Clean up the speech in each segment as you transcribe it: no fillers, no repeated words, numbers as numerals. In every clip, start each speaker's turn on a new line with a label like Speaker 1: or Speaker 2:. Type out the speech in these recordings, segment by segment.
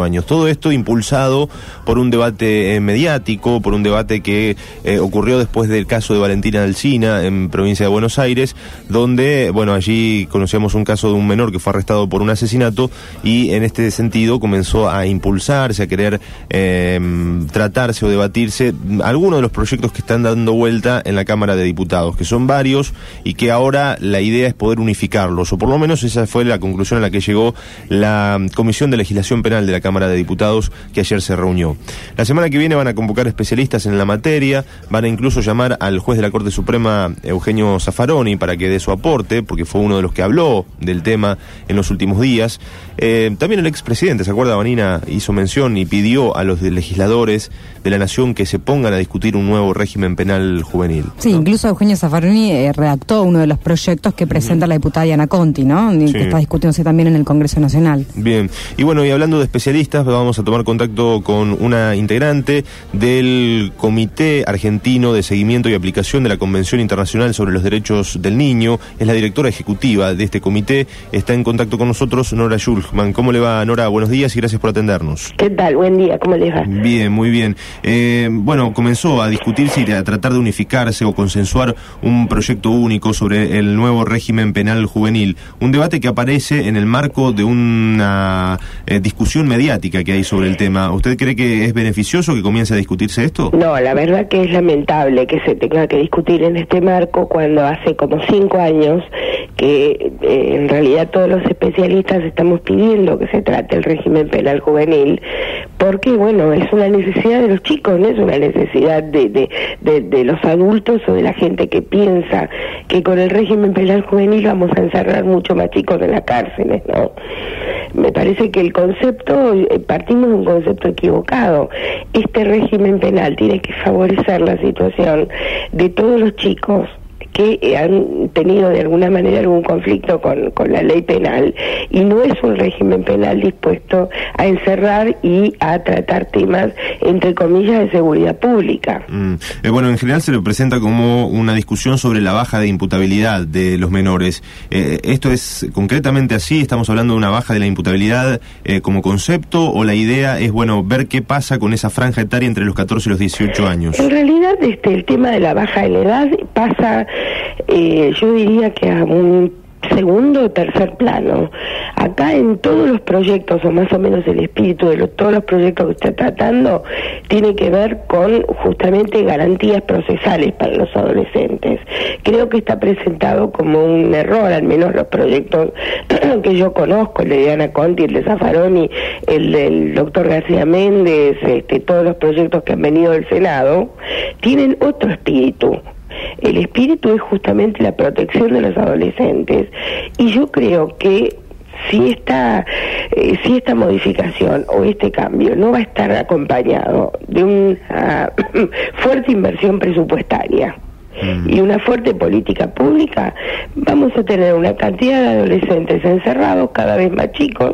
Speaker 1: años. Todo esto impulsado por un debate mediático, por un debate que ocurrió después del caso de Valentina Alsina en provincia de Buenos Aires, donde, bueno, allí conocíamos un caso de un menor que fue arrestado por un asesinato y en este sentido comenzó a impulsarse, a querer tratarse o debatirse algunos de los proyectos que están dando vuelta en la Cámara de Diputados, que son varios y que ahora la idea es poder unificarlos, o por lo menos esa fue la conclusión a la que llegó la Comisión de Legislación Penal de la Cámara de Diputados, que ayer se reunió. La semana que viene van a convocar especialistas en la materia, van a incluso llamar al juez de la Corte Suprema, Eugenio Zaffaroni, para que dé su aporte, porque fue uno de los que habló del tema en los últimos días. También el expresidente, ¿se acuerda? Vanina hizo mención y pidió a los legisladores de la Nación que se pongan a discutir un nuevo régimen penal juvenil.
Speaker 2: Sí, ¿no? Incluso Eugenio Zaffaroni redactó uno de los proyectos que presenta la diputada Diana Conti, ¿no? Sí. Que está discutiéndose también en el Congreso Nacional.
Speaker 1: Bien, y bueno, y hablando de especialistas, vamos a tomar contacto con una integrante del Comité Argentino de Seguimiento y Aplicación de la Convención Internacional sobre los Derechos del Niño. Es la directora ejecutiva de este comité. Está en contacto con nosotros Nora Schulman. ¿Cómo le va, Nora? Buenos días y gracias por atendernos.
Speaker 3: ¿Qué tal? Buen día, ¿cómo les va?
Speaker 1: Bien, muy bien. Bueno, comenzó a discutirse y a tratar de unificarse o consensuar un proyecto único sobre el nuevo régimen penal juvenil. Un debate que aparece en el marco de una discusión mediática que hay sobre el tema. ¿Usted cree que es beneficioso que comience a discutirse esto?
Speaker 3: No, la verdad que es lamentable que se tenga que discutir en este marco cuando hace como 5 años que en realidad todos los especialistas estamos pidiendo que se trate el régimen penal juvenil, porque bueno, es una necesidad de los chicos, no es una necesidad de los adultos o de la gente que piensa que con el régimen penal juvenil vamos a encerrar mucho más chicos en las cárceles, ¿no? Me parece que el concepto, partimos de un concepto equivocado. Este régimen penal tiene que favorecer la situación de todos los chicos que han tenido de alguna manera algún conflicto con la ley penal, y no es un régimen penal dispuesto a encerrar y a tratar temas, entre comillas, de seguridad pública.
Speaker 1: Bueno, en general se lo presenta como una discusión sobre la baja de imputabilidad de los menores. ¿Esto es concretamente así? ¿Estamos hablando de una baja de la imputabilidad como concepto, o la idea es, bueno, ver qué pasa con esa franja etaria entre los 14 y los 18 años?
Speaker 3: En realidad, el tema de la baja de la edad pasa, yo diría que a un segundo o tercer plano. Acá en todos los proyectos, o más o menos el espíritu de todos los proyectos que está tratando, tiene que ver con justamente garantías procesales para los adolescentes. Creo que está presentado como un error, al menos los proyectos que yo conozco, el de Diana Conti, el de Zaffaroni, el del doctor García Méndez, todos los proyectos que han venido del Senado, tienen otro espíritu. El espíritu es justamente la protección de los adolescentes, y yo creo que si esta modificación o este cambio no va a estar acompañado de una fuerte inversión presupuestaria y una fuerte política pública, vamos a tener una cantidad de adolescentes encerrados cada vez más chicos,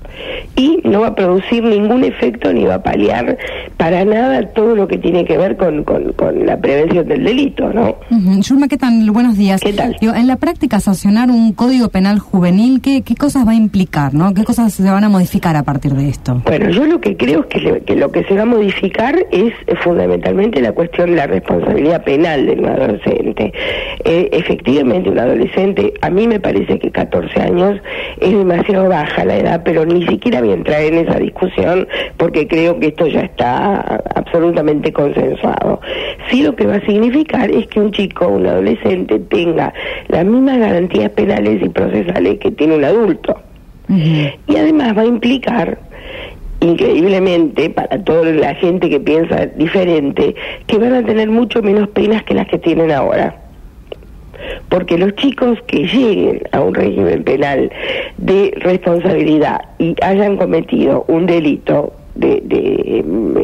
Speaker 3: y no va a producir ningún efecto ni va a paliar para nada todo lo que tiene que ver con la prevención del delito, ¿no?
Speaker 2: Yulma, ¿qué tal? Buenos días.
Speaker 3: ¿Qué tal?
Speaker 2: En la práctica, sancionar un código penal juvenil, ¿qué cosas va a implicar, no? ¿Qué cosas se van a modificar a partir de esto?
Speaker 3: Bueno, yo lo que creo es que lo que se va a modificar es fundamentalmente la cuestión de la responsabilidad penal de un adolescente. Efectivamente, un adolescente, a mí me parece que 14 años es demasiado baja la edad, pero ni siquiera voy a entrar en esa discusión porque creo que esto ya está absolutamente consensuado. Sí, lo que va a significar es que un chico, un adolescente, tenga las mismas garantías penales y procesales que tiene un adulto. Y además va a implicar, increíblemente, para toda la gente que piensa diferente, que van a tener mucho menos penas que las que tienen ahora. Porque los chicos que lleguen a un régimen penal de responsabilidad y hayan cometido un delito de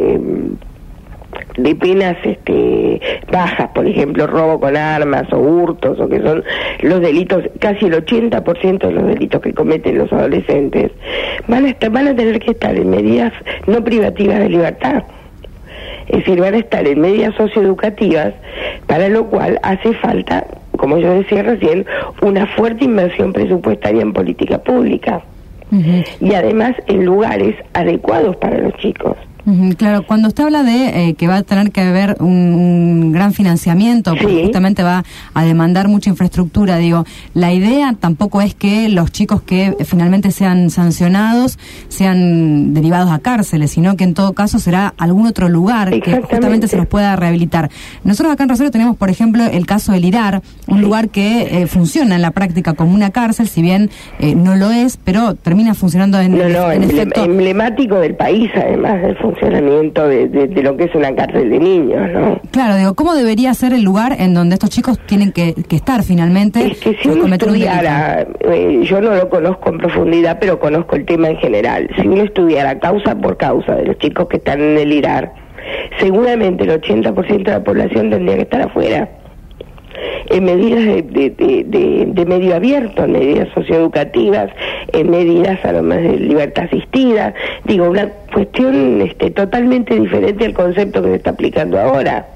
Speaker 3: penas bajas, por ejemplo, robo con armas o hurtos, o que son los delitos, casi el 80% de los delitos que cometen los adolescentes, van a tener que estar en medidas no privativas de libertad. Es decir, van a estar en medidas socioeducativas, para lo cual hace falta, como yo decía recién, una fuerte inversión presupuestaria en política pública. y además en lugares adecuados para los chicos.
Speaker 2: Claro, cuando usted habla de que va a tener que haber un gran financiamiento, porque justamente va a demandar mucha infraestructura, digo, la idea tampoco es que los chicos que finalmente sean sancionados sean derivados a cárceles, sino que en todo caso será algún otro lugar que justamente se los pueda rehabilitar. Nosotros acá en Rosario tenemos, por ejemplo, el caso del IRAR, un lugar que funciona en la práctica como una cárcel, si bien no lo es, pero termina funcionando en efecto
Speaker 3: emblemático del país, además del funcionamiento de lo que es una cárcel de niños, ¿no?
Speaker 2: Claro, digo, ¿cómo debería ser el lugar en donde estos chicos tienen que estar finalmente?
Speaker 3: Es que si uno estudiara, yo no lo conozco en profundidad, pero conozco el tema en general, si uno estudiara causa por causa de los chicos que están en el IRAR, seguramente el 80% de la población tendría que estar afuera. En medidas de medio abierto, en medidas socioeducativas, en medidas a lo más de libertad asistida, digo, una cuestión totalmente diferente al concepto que se está aplicando ahora.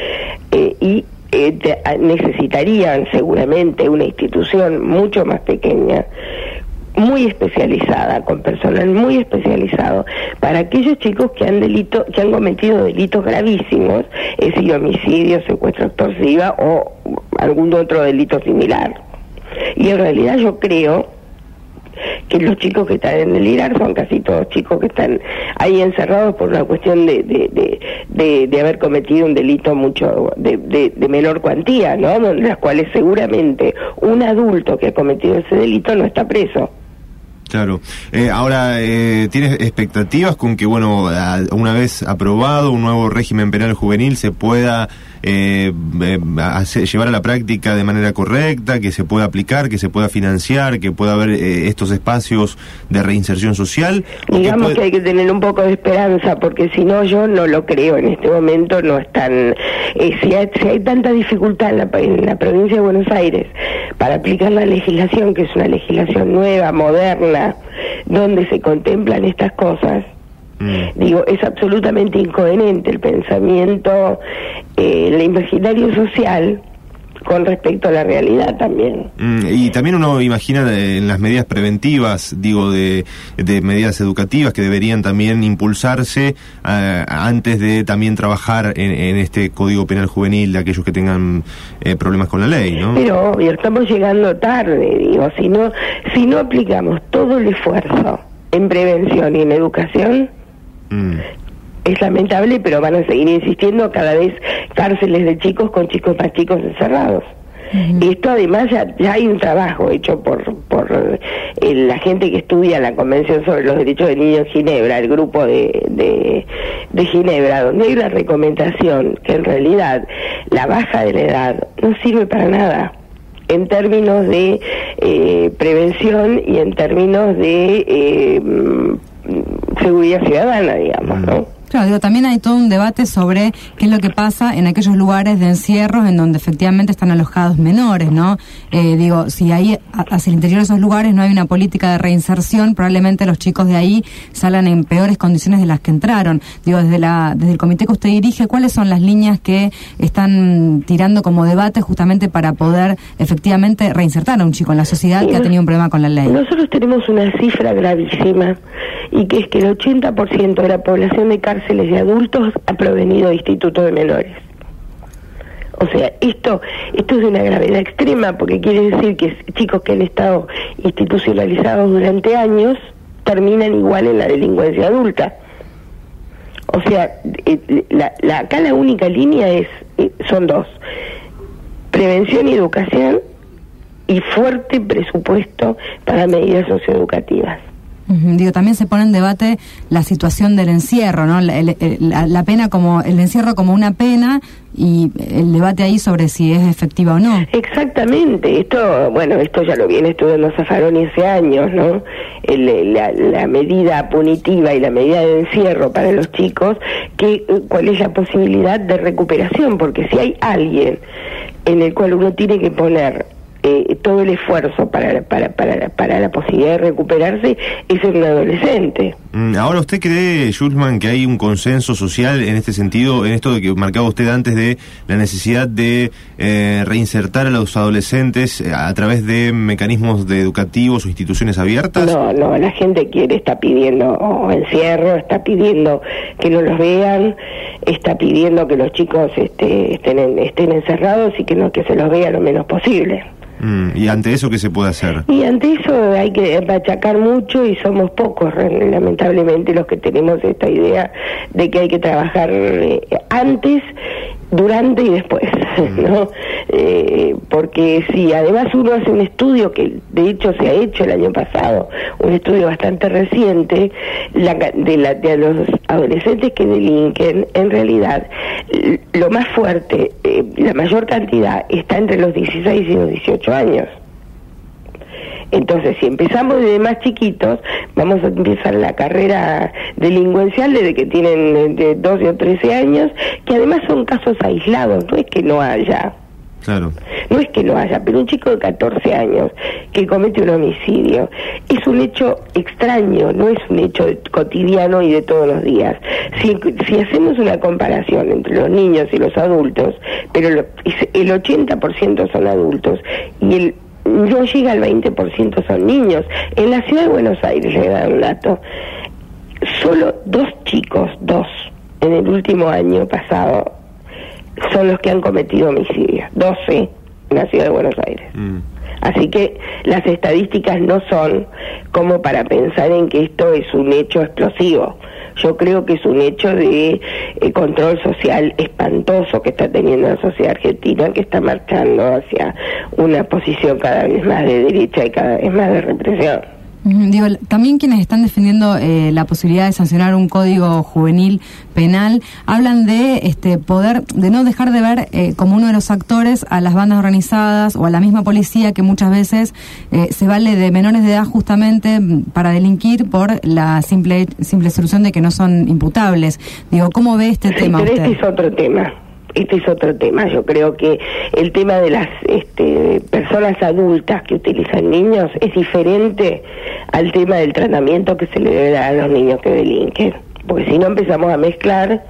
Speaker 3: Necesitarían seguramente una institución mucho más pequeña, muy especializada, con personal muy especializado, para aquellos chicos que han cometido delitos gravísimos, es decir, homicidio, secuestro extorsiva o algún otro delito similar. Y en realidad yo creo que los chicos que están en el IRAR son casi todos chicos que están ahí encerrados por una cuestión de haber cometido un delito mucho de menor cuantía, ¿no? Donde las cuales seguramente un adulto que ha cometido ese delito no está preso.
Speaker 1: Claro. Ahora, ¿tienes expectativas con que, bueno, una vez aprobado un nuevo régimen penal juvenil se pueda llevar a la práctica de manera correcta, que se pueda aplicar, que se pueda financiar, que pueda haber estos espacios de reinserción social?
Speaker 3: Digamos que hay que tener un poco de esperanza, porque si no, yo no lo creo en este momento. No están si hay tanta dificultad en la provincia de Buenos Aires para aplicar la legislación, que es una legislación nueva, moderna, donde se contemplan estas cosas, digo, es absolutamente incoherente el pensamiento, el imaginario social con respecto a la realidad también.
Speaker 1: Y también uno imagina en las medidas preventivas, digo, de medidas educativas que deberían también impulsarse antes de también trabajar en este Código Penal Juvenil de aquellos que tengan problemas con la ley, ¿no? Pero
Speaker 3: obvio, estamos llegando tarde, digo, si no aplicamos todo el esfuerzo en prevención y en educación, es lamentable, pero van a seguir insistiendo cada vez cárceles de chicos con chicos más chicos encerrados. Esto además ya hay un trabajo hecho por la gente que estudia la Convención sobre los Derechos del Niño en Ginebra, el grupo de Ginebra, donde hay una recomendación que en realidad la baja de la edad no sirve para nada en términos de prevención y en términos de seguridad ciudadana, digamos, ¿no?
Speaker 2: Claro, digo, también hay todo un debate sobre qué es lo que pasa en aquellos lugares de encierros en donde efectivamente están alojados menores, ¿no? Digo, si ahí hacia el interior de esos lugares no hay una política de reinserción, probablemente los chicos de ahí salgan en peores condiciones de las que entraron. Digo, desde el comité que usted dirige, ¿cuáles son las líneas que están tirando como debate justamente para poder efectivamente reinsertar a un chico en la sociedad que ha tenido un problema con la ley?
Speaker 3: Nosotros tenemos una cifra gravísima, y que es que el 80% de la población de cárceles de adultos ha provenido de institutos de menores. O sea, esto es de una gravedad extrema, porque quiere decir que chicos que han estado institucionalizados durante años terminan igual en la delincuencia adulta. O sea, acá la única línea son dos: prevención y educación, y fuerte presupuesto para medidas socioeducativas.
Speaker 2: Digo, también se pone en debate la situación del encierro, ¿no? La pena como el encierro como una pena, y el debate ahí sobre si es efectiva o no.
Speaker 3: Exactamente. Esto ya lo viene estudiando Zaffaroni hace años, ¿no? La medida punitiva y la medida de encierro para los chicos, ¿cuál es la posibilidad de recuperación? Porque si hay alguien en el cual uno tiene que poner todo el esfuerzo para la posibilidad de recuperarse es en un adolescente.
Speaker 1: Ahora, ¿usted cree, Schultzman, que hay un consenso social en este sentido, en esto de que marcaba usted antes de la necesidad de reinsertar a los adolescentes a través de mecanismos educativos o instituciones abiertas? No,
Speaker 3: la gente está pidiendo encierro, está pidiendo que no los vean, está pidiendo que los chicos estén encerrados y que se los vea lo menos posible.
Speaker 1: ¿Y ante eso qué se puede hacer?
Speaker 3: Y ante eso hay que machacar mucho y somos pocos, lamentablemente, los que tenemos esta idea de que hay que trabajar antes, durante y después, ¿no? Porque si además uno hace un estudio que de hecho se ha hecho el año pasado, un estudio bastante reciente, de los adolescentes que delinquen, en realidad lo más fuerte, la mayor cantidad está entre los 16 y los 18 años. Entonces, si empezamos desde más chiquitos, vamos a empezar la carrera delincuencial desde que tienen de 12 o 13 años, que además son casos aislados, no es que no haya.
Speaker 1: Claro.
Speaker 3: No es que no haya, pero un chico de 14 años que comete un homicidio es un hecho extraño, no es un hecho cotidiano y de todos los días. Si hacemos una comparación entre los niños y los adultos, pero el 80% son adultos y no llega al 20% son niños. En la ciudad de Buenos Aires, le voy a dar un dato, solo 2 chicos, en el último año pasado, son los que han cometido homicidios, 12 en la ciudad de Buenos Aires. Así que las estadísticas no son como para pensar en que esto es un hecho explosivo. Yo creo que es un hecho de control social espantoso que está teniendo la sociedad argentina, que está marchando hacia una posición cada vez más de derecha y cada vez más de represión.
Speaker 2: Digo, también quienes están defendiendo la posibilidad de sancionar un código juvenil penal hablan de poder de no dejar de ver como uno de los actores a las bandas organizadas o a la misma policía que muchas veces se vale de menores de edad justamente para delinquir por la simple solución de que no son imputables. Digo, ¿cómo ve este tema
Speaker 3: pero
Speaker 2: usted?
Speaker 3: Este es otro tema. Yo creo que el tema de las personas adultas que utilizan niños es diferente al tema del tratamiento que se le debe dar a los niños que delinquen. Porque si no empezamos a mezclar,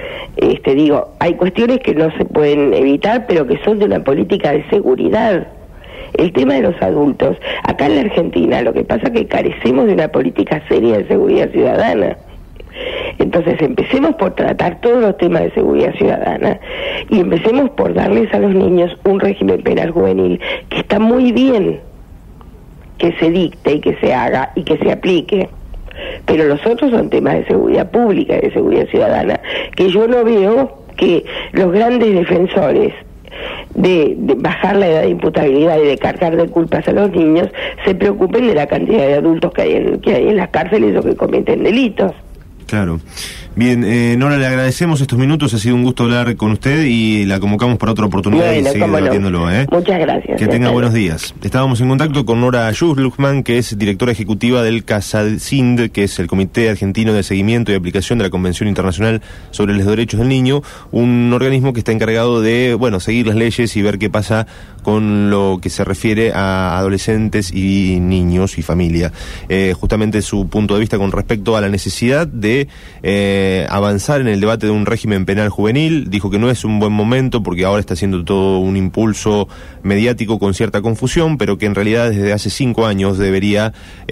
Speaker 3: hay cuestiones que no se pueden evitar, pero que son de una política de seguridad. El tema de los adultos, acá en la Argentina, lo que pasa es que carecemos de una política seria de seguridad ciudadana. Entonces empecemos por tratar todos los temas de seguridad ciudadana y empecemos por darles a los niños un régimen penal juvenil que está muy bien que se dicte y que se haga y que se aplique, pero los otros son temas de seguridad pública y de seguridad ciudadana que yo no veo que los grandes defensores de bajar la edad de imputabilidad y de cargar de culpas a los niños se preocupen de la cantidad de adultos que hay en las cárceles o que cometen delitos.
Speaker 1: Claro. Bien, Nora, le agradecemos estos minutos, ha sido un gusto hablar con usted y la convocamos para otra oportunidad y seguir debatiéndolo.
Speaker 3: Muchas gracias.
Speaker 1: Que tenga buenos días. Estábamos en contacto con Nora Schultzman, que es directora ejecutiva del CASACIND, que es el Comité Argentino de Seguimiento y Aplicación de la Convención Internacional sobre los Derechos del Niño, un organismo que está encargado de, seguir las leyes y ver qué pasa con lo que se refiere a adolescentes y niños y familia. Justamente su punto de vista con respecto a la necesidad de avanzar en el debate de un régimen penal juvenil. Dijo que no es un buen momento porque ahora está haciendo todo un impulso mediático con cierta confusión, pero que en realidad desde hace 5 años debería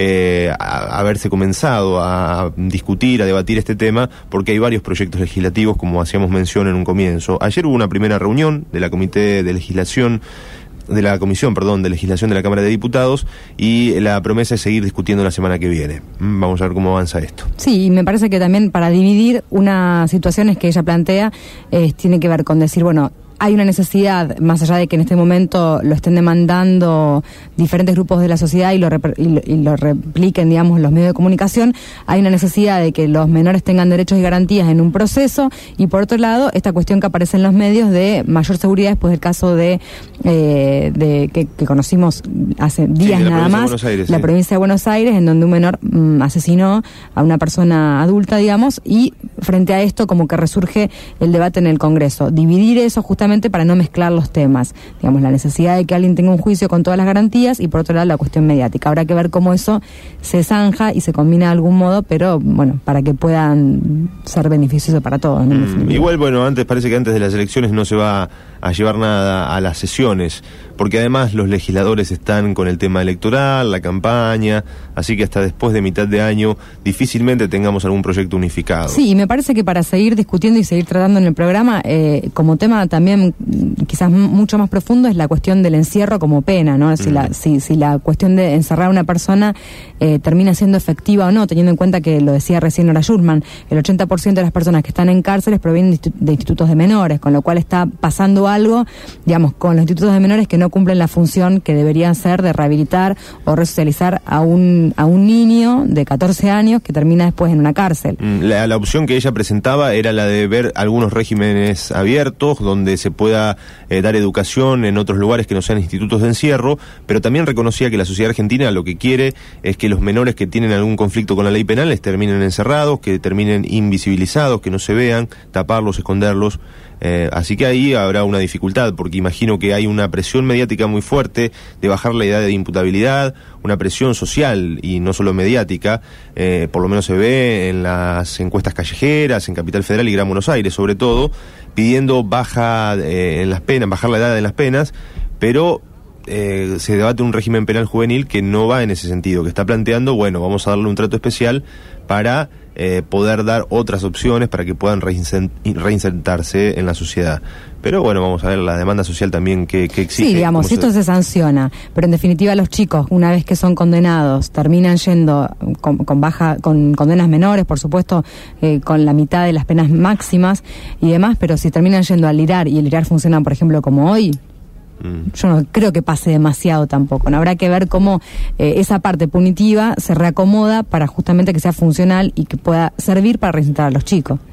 Speaker 1: haberse comenzado a discutir, a debatir este tema, porque hay varios proyectos legislativos, como hacíamos mención en un comienzo. Ayer hubo una primera reunión de la Comisión de Legislación de la Cámara de Diputados y la promesa es seguir discutiendo la semana que viene. Vamos a ver cómo avanza esto.
Speaker 2: Sí, y me parece que también para dividir unas situaciones que ella plantea tiene que ver con decir, hay una necesidad, más allá de que en este momento lo estén demandando diferentes grupos de la sociedad y lo repliquen, digamos, los medios de comunicación, hay una necesidad de que los menores tengan derechos y garantías en un proceso, y por otro lado, esta cuestión que aparece en los medios de mayor seguridad después del caso que conocimos hace días nada más, la provincia de Buenos Aires, en donde un menor asesinó a una persona adulta, digamos, y frente a esto como que resurge el debate en el Congreso. Dividir eso justamente para no mezclar los temas. Digamos, la necesidad de que alguien tenga un juicio con todas las garantías y por otro lado la cuestión mediática. Habrá que ver cómo eso se zanja y se combina de algún modo, pero bueno, para que puedan ser beneficiosos para todos, ¿no?
Speaker 1: Igual, bueno, parece que antes de las elecciones no se va a llevar nada a las sesiones, porque además los legisladores están con el tema electoral, la campaña, así que hasta después de mitad de año difícilmente tengamos algún proyecto unificado.
Speaker 2: Sí, y me parece que para seguir discutiendo y seguir tratando en el programa, como tema también quizás mucho más profundo es la cuestión del encierro como pena, ¿no? Si la cuestión de encerrar a una persona termina siendo efectiva o no, teniendo en cuenta que, lo decía recién Nora Schulman, el 80% de las personas que están en cárceles provienen de institutos de menores, con lo cual está pasando algo, digamos, con los institutos de menores que no cumplen la función que deberían ser de rehabilitar o resocializar a un niño de 14 años que termina después en una cárcel.
Speaker 1: La opción que ella presentaba era la de ver algunos regímenes abiertos donde se pueda dar educación en otros lugares que no sean institutos de encierro, pero también reconocía que la sociedad argentina lo que quiere es que los menores que tienen algún conflicto con la ley penal terminen encerrados, que terminen invisibilizados, que no se vean, taparlos, esconderlos. Así que ahí habrá una dificultad, porque imagino que hay una presión mediática muy fuerte de bajar la edad de imputabilidad, una presión social y no solo mediática, por lo menos se ve en las encuestas callejeras, en Capital Federal y Gran Buenos Aires sobre todo, pidiendo bajar la edad de las penas, pero se debate un régimen penal juvenil que no va en ese sentido, que está planteando, bueno, vamos a darle un trato especial para poder dar otras opciones para que puedan reinsertarse en la sociedad. Pero bueno, vamos a ver la demanda social también que exige.
Speaker 2: Sí, digamos, esto se sanciona, pero en definitiva los chicos, una vez que son condenados, terminan yendo con condenas menores, por supuesto, con la mitad de las penas máximas y demás, pero si terminan yendo al IRAR y el IRAR funciona, por ejemplo, como hoy, yo no creo que pase demasiado tampoco, ¿no? Habrá que ver cómo esa parte punitiva se reacomoda para justamente que sea funcional y que pueda servir para reinsertar a los chicos.